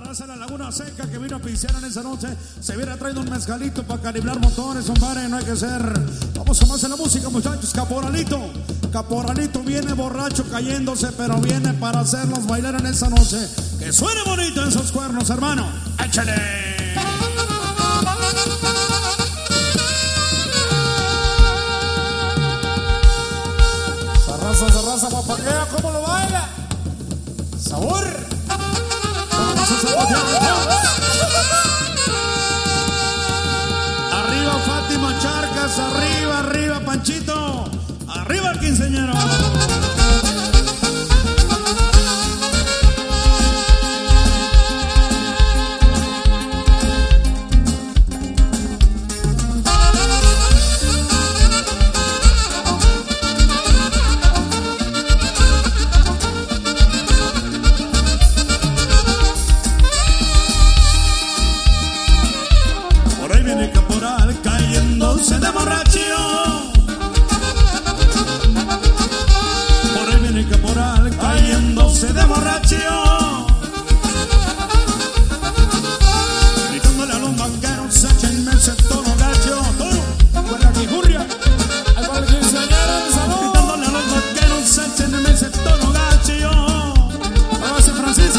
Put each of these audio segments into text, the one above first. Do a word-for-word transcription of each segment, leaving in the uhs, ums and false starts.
raza de la Laguna Seca que vino a pisear en esa noche. Se viene trayendo un mezcalito para calibrar motores, compadre, no hay que ser. Vamos a más en la música, muchachos. Caporalito, Caporalito viene borracho cayéndose, pero viene para hacerlos bailar en esa noche. Que suene bonito en esos cuernos, hermano. ¡Échale! Esa raza, esa raza guapaquea, ¿cómo lo baila? ¡Sabor! Arriba Fátima Charcas, arriba, arriba Panchito, arriba el quinceañero. Cayéndose de borracho, por ahí viene Caporal cayéndose de borracho, gritándole a los banqueros, échenme ese tono gacho, toro, con la quijurria, ahí va el quinceañero en salud. Gritándole a los banqueros, échenme ese tono gacho, ahí va ese Francisco,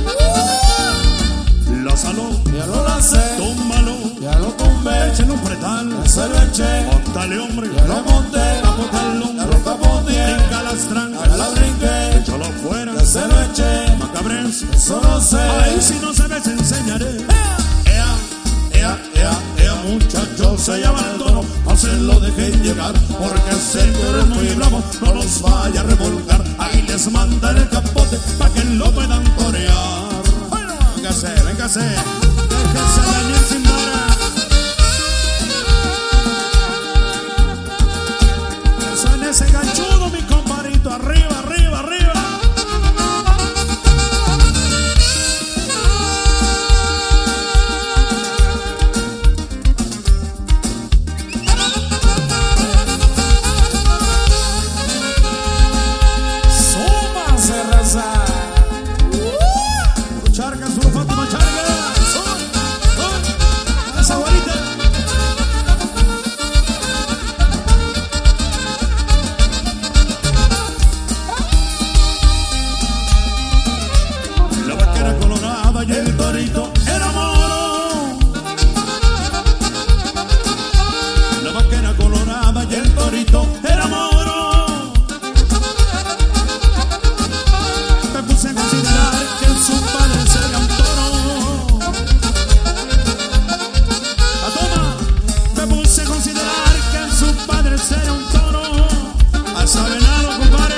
la salud, ya lo lancé, tómalo, ya lo tumbé, échenle un pretal, se lo eché, móntale hombre, ya lo monté, capota el ya hombro, lo capoteé, brinca las trancas, ya la brinqué, échalo afuera, ya se lo eché, macabres, eso no sé. ahí si no sabes enseñaré. Ea, ea, ea, ea, muchachos, se llama el tono, no se lo dejen llegar, porque ese toro es muy bravo, no los vaya a revolcar, ahí les mandan el capote, pa' que lo puedan torear. Bueno, véngase, véngase, déjese dañar sin vara. En ese ganchudo, mi compadrito, arriba, arriba, arriba. Súmase, raza. Uh, Charcas, puro Fátima Charcas. Uh, uh, esa guarita. Y el torito era moro, la vaquera colorada y el torito era moro. Me puse a considerar que su padre sería un toro. A toma, me puse a considerar que su padre sería un toro. Al sabenado, compadre,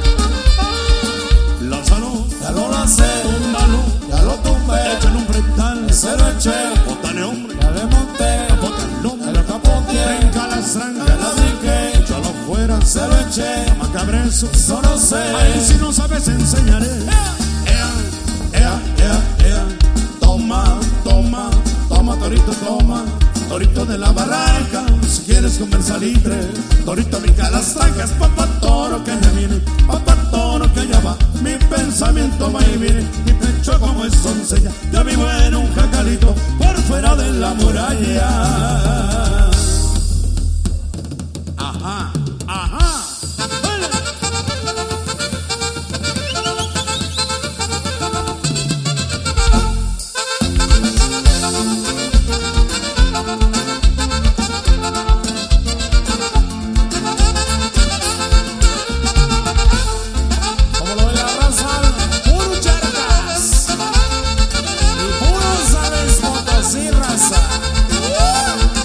lánzalo, Ya lo lancé, túmbalo, ya lo tumbé, échale un pretal, se lo eché, bótale hombre, ya le monté, capota el ya hombre, lo capoteé, brinca las trancas, ya la brinqué, échalo afuera, se lo eché, macabreso, eso no sé. ahí si no sabes enseñaré. Ea, ea, ea, ea, toma, toma, toma, torito, toma, torito de la barranca, si quieres comer salitre, torito brinca las trancas, papá toro que ya viene, papá toro que ya va, mi pensamiento va y viene, mi pecho como es doncella, yo vivo en un jacalito, por fuera de la muralla. Ajá, ajá. Como lo ve la raza, puro Charcas y puro Sabes Potosí, raza.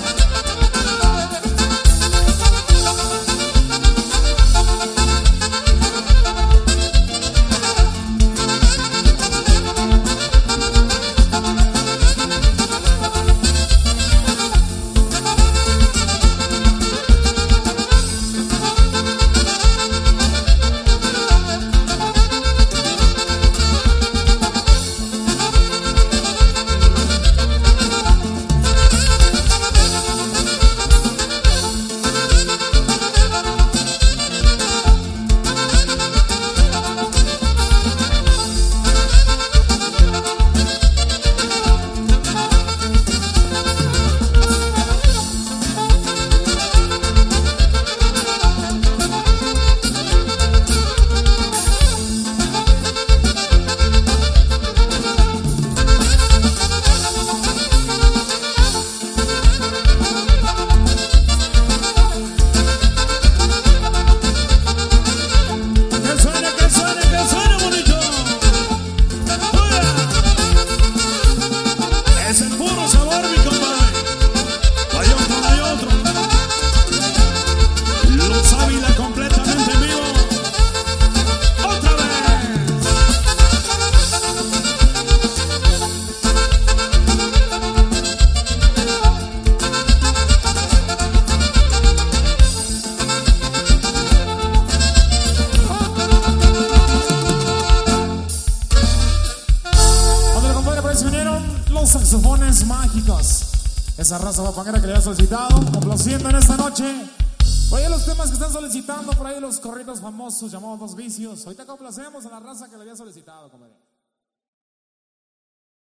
pidieron los saxofones mágicos. Esa raza guapanguera que le había solicitado, complaciendo en esta noche. Oye, los temas que están solicitando por ahí, los corridos famosos llamados Dos Vicios. Ahorita complacemos a la raza que le había solicitado, comadre.